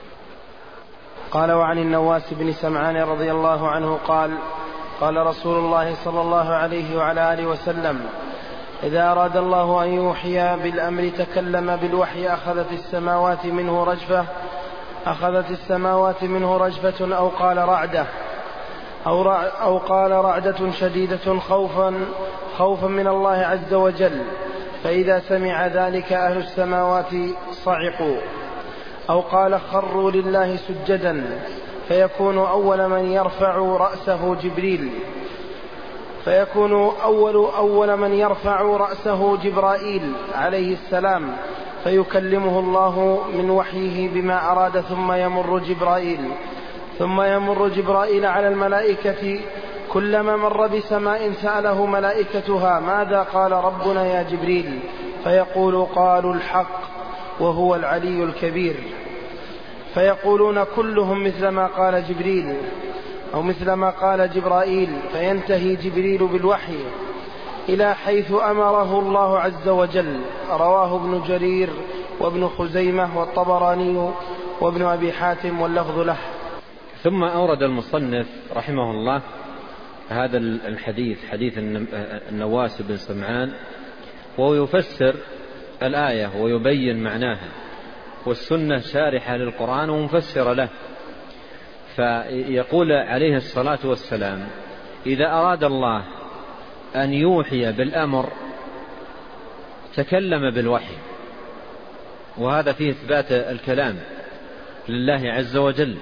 قال: وعن النواس بن سمعان رضي الله عنه قال: قال رسول الله صلى الله عليه وعلى آله وسلم: إذا أراد الله أن يوحي بالأمر تكلم بالوحي أخذت السماوات منه رجفة أو قال رعدة شديدة خوفا من الله عز وجل، فإذا سمع ذلك أهل السماوات صعقوا، أو قال خروا لله سجدا، فيكون أول من يرفع رأسه جبرائيل عليه السلام، فيكلمه الله من وحيه بما أراد، ثم يمر جبرائيل على الملائكة، كلما مر بسماء سأله ملائكتها: ماذا قال ربنا يا جبريل؟ فيقول: قالوا الحق وهو العلي الكبير. فيقولون كلهم مثل ما قال جبريل أو مثل ما قال جبرائيل، فينتهي جبريل بالوحي إلى حيث أمره الله عز وجل. رواه ابن جرير وابن خزيمة والطبراني وابن أبي حاتم واللفظ له. ثم أورد المصنف رحمه الله هذا الحديث، حديث النواس بن سمعان، ويفسر الآية ويبين معناها، والسنة شارحة للقرآن ومفسرة له. فيقول عليه الصلاة والسلام: إذا أراد الله أن يوحي بالأمر تكلم بالوحي. وهذا فيه إثبات الكلام لله عز وجل،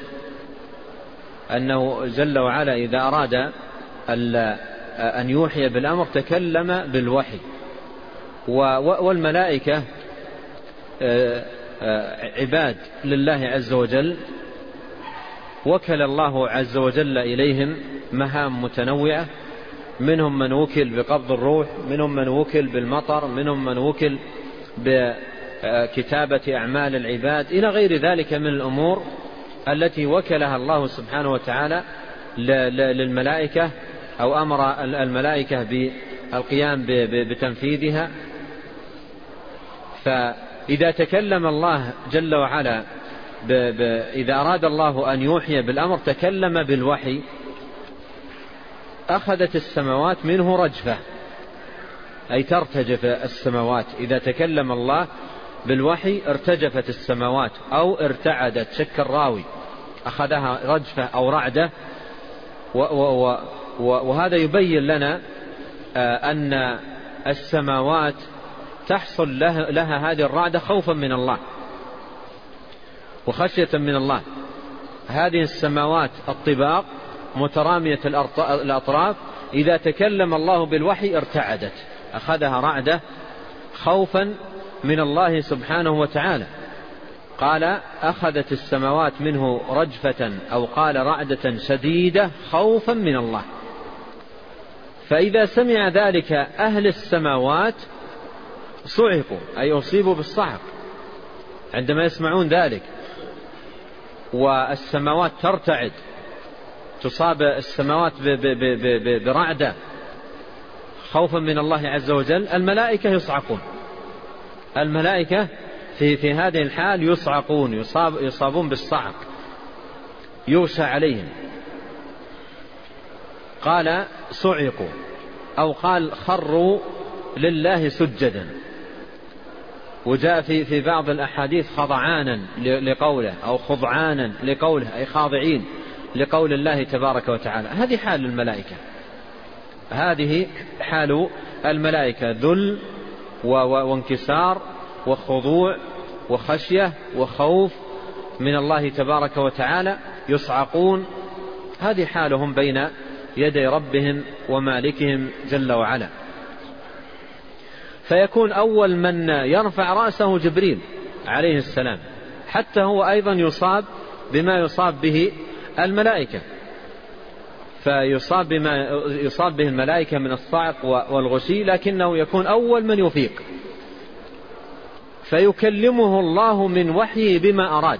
أنه جل وعلا إذا أراد أن يوحي بالأمر تكلم بالوحي. والملائكة عباد لله عز وجل، وكل الله عز وجل إليهم مهام متنوعة، منهم من وكل بقبض الروح، منهم من وكل بالمطر، منهم من وكل بكتابة أعمال العباد، إلى غير ذلك من الأمور التي وكلها الله سبحانه وتعالى للملائكة، أو أمر الملائكة بالقيام بتنفيذها. فإذا تكلم الله جل وعلا إذا أراد الله أن يوحي بالأمر تكلم بالوحي، أخذت السماوات منه رجفة، أي ترتجف السماوات. إذا تكلم الله بالوحي ارتجفت السماوات أو ارتعدت، شك الراوي، أخذها رجفة أو رعدة. وهذا يبين لنا أن السماوات تحصل لها هذه الرعدة خوفا من الله وخشية من الله. هذه السماوات الطباق مترامية الأطراف، إذا تكلم الله بالوحي ارتعدت، أخذها رعدة خوفا من الله سبحانه وتعالى. قال: أخذت السماوات منه رجفة، أو قال رعدة شديدة خوفا من الله. فإذا سمع ذلك أهل السماوات صعقوا، أي أصيبوا بالصعق عندما يسمعون ذلك، والسماوات ترتعد، تصاب السماوات برعدة خوفا من الله عز وجل. الملائكة يصعقون، الملائكة في هذه الحال يصعقون، يصابون بالصعق، يغشى عليهم. قال: صعقوا، أو قال: خروا لله سجدا. وجاء في بعض الأحاديث خضعانا لقوله، أو خضعانا لقوله، أي خاضعين لقول الله تبارك وتعالى. هذه حال الملائكة، هذه حال الملائكة، ذل وانكسار وخضوع وخشية وخوف من الله تبارك وتعالى، يصعقون. هذه حالهم بين يدي ربهم ومالكهم جل وعلا. فيكون أول من يرفع رأسه جبريل عليه السلام، حتى هو أيضا يصاب بما يصاب به الملائكة، فيصاب بما يصاب به الملائكة من الصعق والغشي، لكنه يكون أول من يفيق، فيكلمه الله من وحيه بما أراد.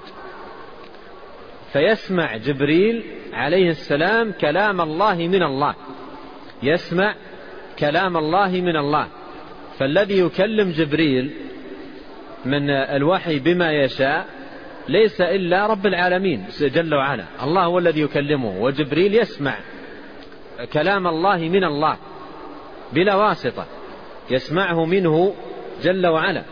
فيسمع جبريل عليه السلام كلام الله من الله، يسمع كلام الله من الله. فالذي يكلم جبريل من الوحي بما يشاء ليس إلا رب العالمين جل وعلا، الله هو الذي يكلمه، وجبريل يسمع كلام الله من الله بلا واسطة، يسمعه منه جل وعلا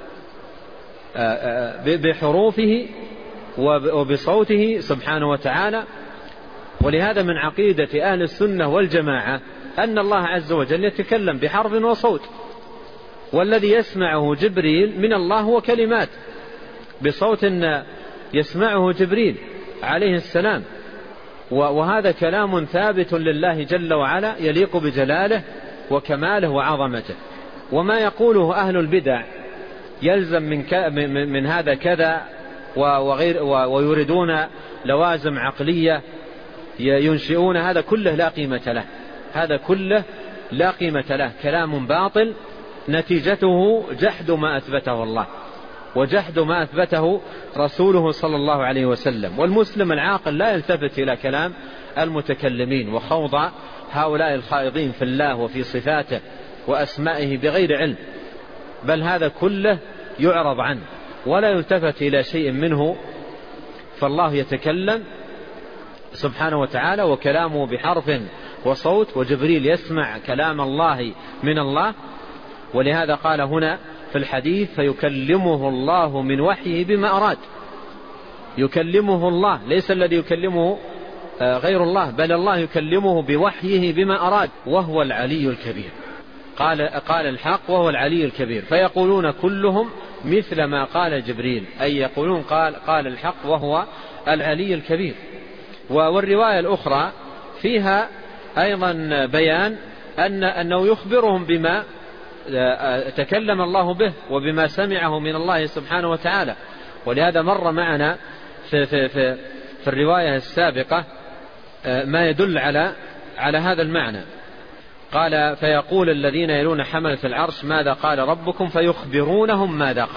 بحروفه وبصوته سبحانه وتعالى. ولهذا من عقيدة أهل السنة والجماعة أن الله عز وجل يتكلم بحرف وصوت، والذي يسمعه جبريل من الله هو كلمات بصوت يسمعه جبريل عليه السلام. وهذا كلام ثابت لله جل وعلا يليق بجلاله وكماله وعظمته. وما يقوله أهل البدع يلزم من هذا كذا ويريدون لوازم عقلية ينشئون، هذا كله لا قيمة له، هذا كله لا قيمة له، كلام باطل نتيجته جحد ما أثبته الله وجحد ما أثبته رسوله صلى الله عليه وسلم. والمسلم العاقل لا يلتفت إلى كلام المتكلمين وخوض هؤلاء الخائضين في الله وفي صفاته وأسمائه بغير علم، بل هذا كله يعرض عنه ولا يلتفت إلى شيء منه. فالله يتكلم سبحانه وتعالى وكلامه بحرف وصوت، وجبريل يسمع كلام الله من الله. ولهذا قال هنا في الحديث: فيكلمه الله من وحيه بما أراد. يكلمه الله، ليس الذي يكلمه غير الله، بل الله يكلمه بوحيه بما أراد وهو العلي الكبير. قال الحق وهو العلي الكبير، فيقولون كلهم مثل ما قال جبريل، أي يقولون قال الحق وهو العلي الكبير. والرواية الأخرى فيها أيضا بيان أنه يخبرهم بما تكلم الله به وبما سمعه من الله سبحانه وتعالى. ولهذا مر معنا في الرواية السابقة ما يدل على هذا المعنى. قال فيقول الذين يلون حملة العرش ماذا قال ربكم فيخبرونهم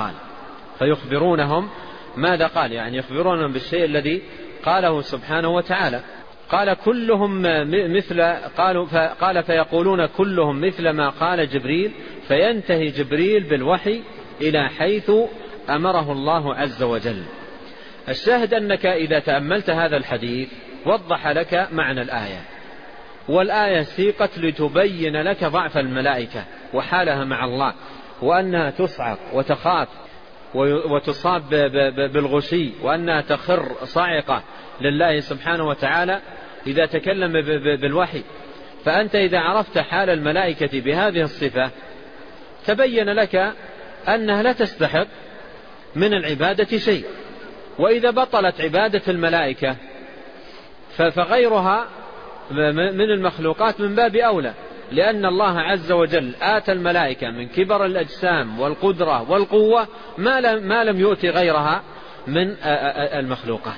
ماذا قال، يعني يخبرونهم بالشيء الذي قاله سبحانه وتعالى. قال كلهم قال فيقولون كلهم مثل ما قال جبريل، فينتهي جبريل بالوحي إلى حيث أمره الله عز وجل. الشاهد أنك إذا تأملت هذا الحديث وضح لك معنى الآية، والآية سيقت لتبين لك ضعف الملائكة وحالها مع الله، وأنها تصعق وتخاف وتصاب بالغشي، وأنها تخر صاعقة لله سبحانه وتعالى إذا تكلم بالوحي. فأنت إذا عرفت حال الملائكة بهذه الصفة تبين لك أنها لا تستحق من العبادة شيء. وإذا بطلت عبادة الملائكة فغيرها من المخلوقات من باب أولى، لأن الله عز وجل آتى الملائكة من كبر الأجسام والقدرة والقوة ما لم يؤتي غيرها من المخلوقات.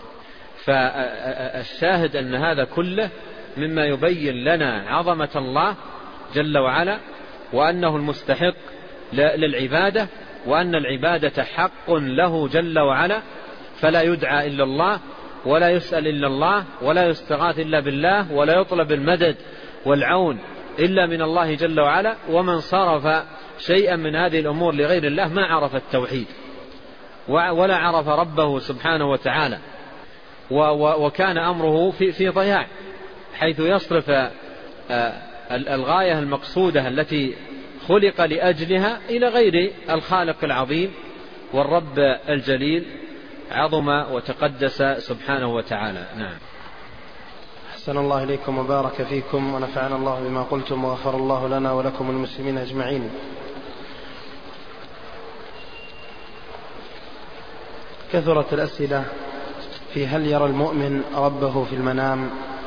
فالشاهد أن هذا كله مما يبين لنا عظمة الله جل وعلا، وأنه المستحق للعبادة، وأن العبادة حق له جل وعلا، فلا يدعى إلا الله، ولا يسأل إلا الله، ولا يستغاث إلا بالله، ولا يطلب المدد والعون إلا من الله جل وعلا. ومن صرف شيئا من هذه الأمور لغير الله ما عرف التوحيد ولا عرف ربه سبحانه وتعالى، وكان أمره في ضياع، حيث يصرف الغاية المقصودة التي خلق لأجلها إلى غير الخالق العظيم والرب الجليل عظم وتقدس سبحانه وتعالى. نعم. أحسن الله إليكم وبارك فيكم، ونفعنا الله بما قلتم، وغفر الله لنا ولكم المسلمين أجمعين. كثرت الأسئلة في هل يرى المؤمن ربه في المنام؟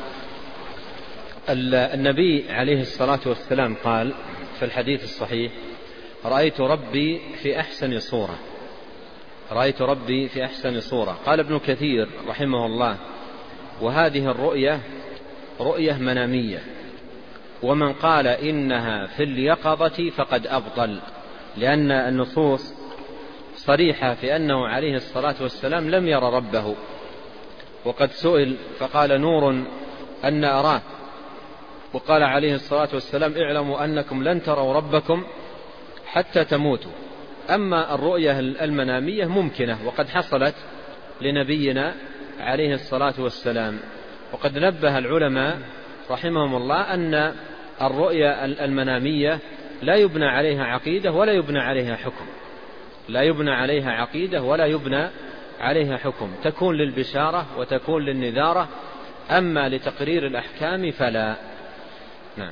النبي عليه الصلاة والسلام قال في الحديث الصحيح: رأيت ربي في أحسن صورة، رأيت ربي في أحسن صورة. قال ابن كثير رحمه الله: وهذه الرؤية رؤية منامية، ومن قال إنها في اليقظة فقد أبطل، لأن النصوص صريحة في أنه عليه الصلاة والسلام لم ير ربه، وقد سئل فقال: نور أن أراه. وقال عليه الصلاة والسلام: اعلموا أنكم لن تروا ربكم حتى تموتوا. أما الرؤية المنامية ممكنة، وقد حصلت لنبينا عليه الصلاة والسلام. وقد نبه العلماء رحمهم الله أن الرؤية المنامية لا يبنى عليها عقيدة ولا يبنى عليها حكم، لا يبنى عليها عقيدة ولا يبنى عليها حكم، تكون للبشارة وتكون للنذارة، أما لتقرير الأحكام فلا. نعم.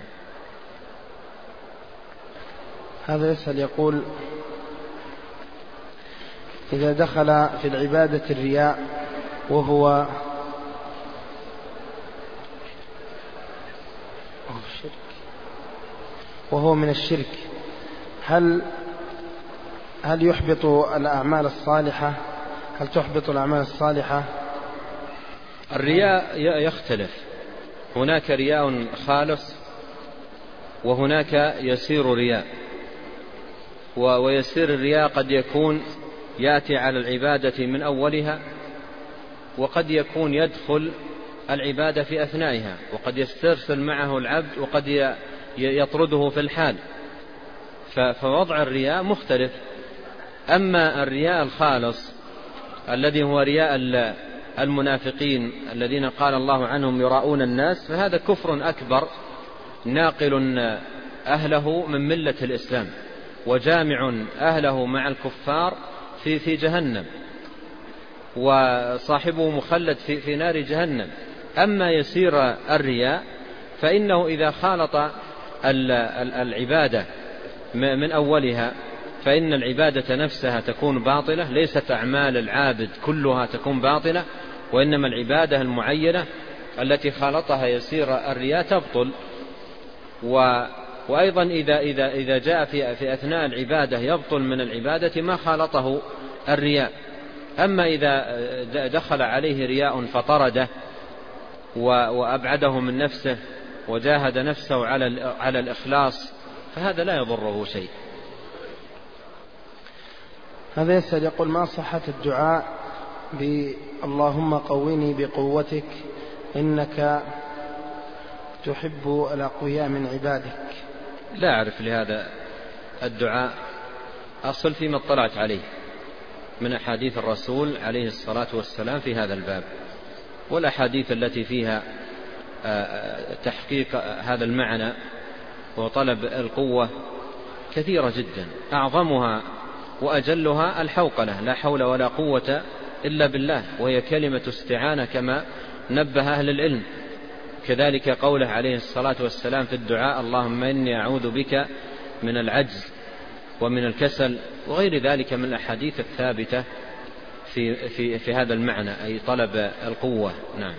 هذا يسأل يقول: إذا دخل في العبادة الرياء وهو من الشرك، هل يحبط الأعمال الصالحة؟ هل تحبط الأعمال الصالحة؟ الرياء يختلف، هناك رياء خالص وهناك يسير رياء. ويسير الرياء قد يكون يأتي على العبادة من أولها، وقد يكون يدخل العبادة في أثنائها، وقد يسترسل معه العبد، وقد يطرده في الحال. فوضع الرياء مختلف. أما الرياء الخالص الذي هو رياء المنافقين الذين قال الله عنهم يراؤون الناس، فهذا كفر أكبر ناقل أهله من ملة الإسلام، وجامع أهله مع الكفار في جهنم، وصاحبه مخلد في نار جهنم. أما يسير الرياء فإنه إذا خالط العبادة من أولها فإن العبادة نفسها تكون باطلة، ليست أعمال العابد كلها تكون باطلة، وإنما العبادة المعينة التي خالطها يسير الرياء تبطل. وأيضا إذا جاء في أثناء العبادة يبطل من العبادة ما خالطه الرياء. أما إذا دخل عليه رياء فطرده وأبعده من نفسه وجاهد نفسه على الإخلاص فهذا لا يضره شيء. هذا يسأل يقول: ما صحة الدعاء اللهم قويني بقوتك إنك تحب الأقوياء من عبادك؟ لا أعرف لهذا الدعاء أصل فيما اطلعت عليه من أحاديث الرسول عليه الصلاة والسلام في هذا الباب، والأحاديث التي فيها تحقيق هذا المعنى وطلب القوة كثيرة جدا، أعظمها وأجلها الحوقلة، لا حول ولا قوة إلا بالله، وهي كلمة استعانة كما نبه أهل العلم. كذلك قوله عليه الصلاة والسلام في الدعاء: اللهم إني أعوذ بك من العجز ومن الكسل، وغير ذلك من الأحاديث الثابتة في هذا المعنى، أي طلب القوة. نعم.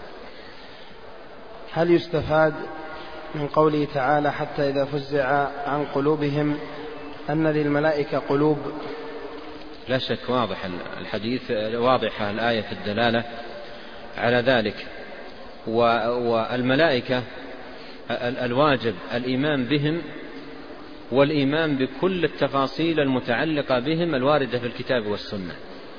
هل يستفاد من قوله تعالى: حتى إذا فزع عن قلوبهم أن للملائكة قلوب؟ لا شك واضح الحديث، واضحة الآية في الدلالة على ذلك. والملائكة الواجب الإيمان بهم والإيمان بكل التفاصيل المتعلقة بهم الواردة في الكتاب والسنة.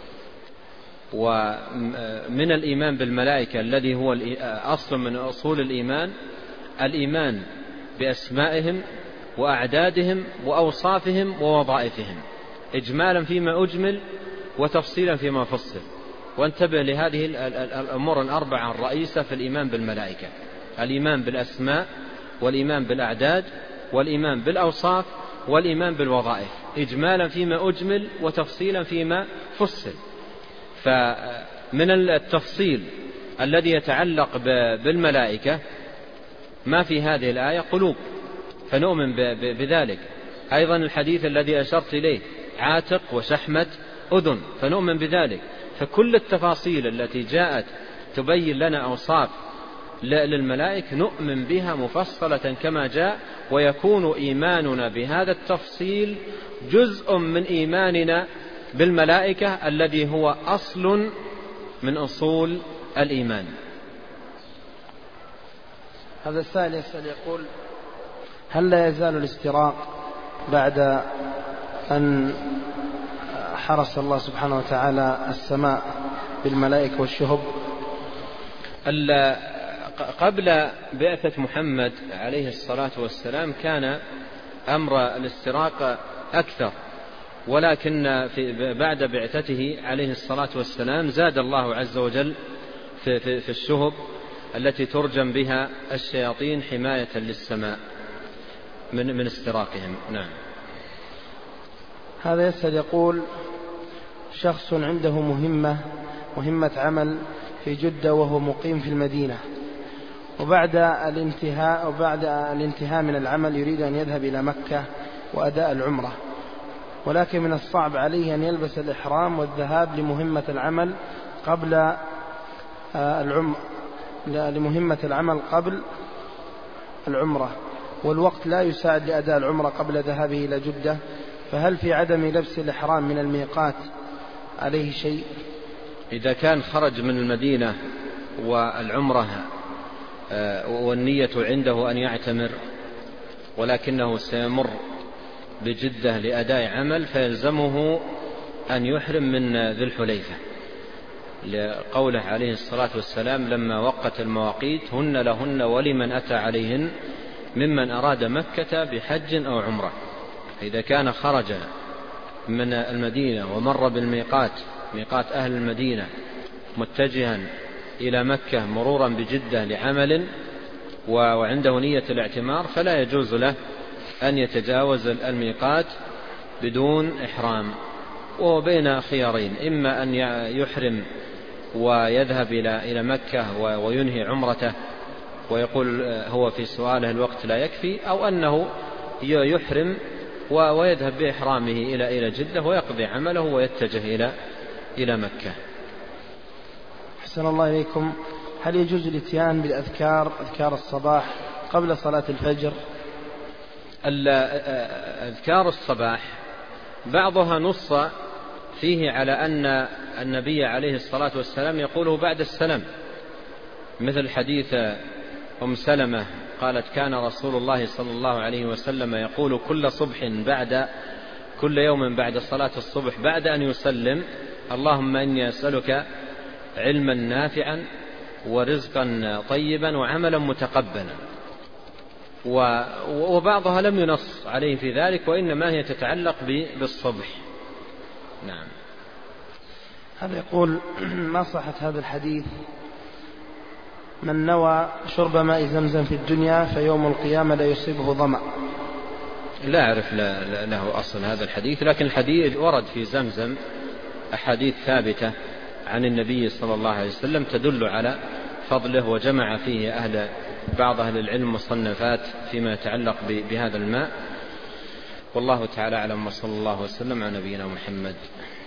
ومن الإيمان بالملائكة الذي هو أصل من أصول الإيمان الإيمان بأسمائهم وأعدادهم وأوصافهم ووظائفهم، إجمالا فيما أجمل وتفصيلا فيما فصل. وانتبه لهذه الأمور الأربعة الرئيسة في الإيمان بالملائكة: الإيمان بالأسماء، والإيمان بالأعداد، والإيمان بالأوصاف، والإيمان بالوظائف، إجمالا فيما أجمل وتفصيلا فيما فصل. فمن التفصيل الذي يتعلق بالملائكة ما في هذه الآية قلوب، فنؤمن بذلك. أيضا الحديث الذي أشرت إليه: عاتق وشحمة أذن، فنؤمن بذلك. فكل التفاصيل التي جاءت تبين لنا أوصاف للملائكة نؤمن بها مفصلة كما جاء، ويكون إيماننا بهذا التفصيل جزء من إيماننا بالملائكة الذي هو أصل من أصول الإيمان. هذا السائل يسأل يقول: هل لا يزال الاستراق بعد أن حرس الله سبحانه وتعالى السماء بالملائكة والشهب؟ قبل بعثة محمد عليه الصلاة والسلام كان أمر الاستراق أكثر، ولكن بعد بعثته عليه الصلاة والسلام زاد الله عز وجل في الشهب التي ترجم بها الشياطين حماية للسماء من استراقهم. نعم. هذا يسأل يقول: شخص عنده مهمة عمل في جدة وهو مقيم في المدينة، وبعد الانتهاء من العمل يريد أن يذهب إلى مكة وأداء العمرة، ولكن من الصعب عليه أن يلبس الإحرام والذهاب لمهمة العمل قبل العمرة، والوقت لا يساعد لأداء العمرة قبل ذهابه إلى جدة، فهل في عدم لبس الإحرام من الميقات عليه شيء؟ إذا كان خرج من المدينة والعمرة والنية عنده أن يعتمر ولكنه سيمر بجدة لأداء عمل فيلزمه أن يحرم من ذي الحليفة، لقوله عليه الصلاة والسلام لما وقت المواقيت: هن لهن ولمن أتى عليهن ممن أراد مكة بحج أو عمرة. إذا كان خرج من المدينة ومر بالميقات، ميقات أهل المدينة، متجها إلى مكة مرورا بجدة لعمل وعنده نية الاعتمار، فلا يجوز له أن يتجاوز الميقات بدون إحرام، وبين خيارين: إما أن يحرم ويذهب إلى مكة وينهي عمرته ويقول هو في سؤاله الوقت لا يكفي، أو أنه يحرم ويذهب بإحرامه إلى جدة ويقضي عمله ويتجه إلى مكة. أحسن الله إليكم. هل يجوز الاتيان بالأذكار، أذكار الصباح قبل صلاة الفجر؟ أذكار الصباح بعضها نص فيه على أن النبي عليه الصلاة والسلام يقوله بعد السلام، مثل حديث أم سلمة قالت كان رسول الله صلى الله عليه وسلم يقول كل يوم بعد صلاة الصبح بعد أن يسلم: اللهم إني أسألك علما نافعا ورزقا طيبا وعملا متقبلا. وبعضها لم ينص عليه في ذلك، وإنما هي تتعلق بالصبح. نعم. هذا يقول: ما صحة هذا الحديث: من نوى شرب ماء زمزم في الدنيا فيوم القيامة لا يصيبه ظمأ؟ لا أعرف له أصل هذا الحديث، لكن الحديث ورد في زمزم أحاديث ثابتة عن النبي صلى الله عليه وسلم تدل على فضله، وجمع فيه بعض أهل العلم مصنفات فيما يتعلق بهذا الماء. والله تعالى أعلم، وصلى الله وسلم على نبينا محمد.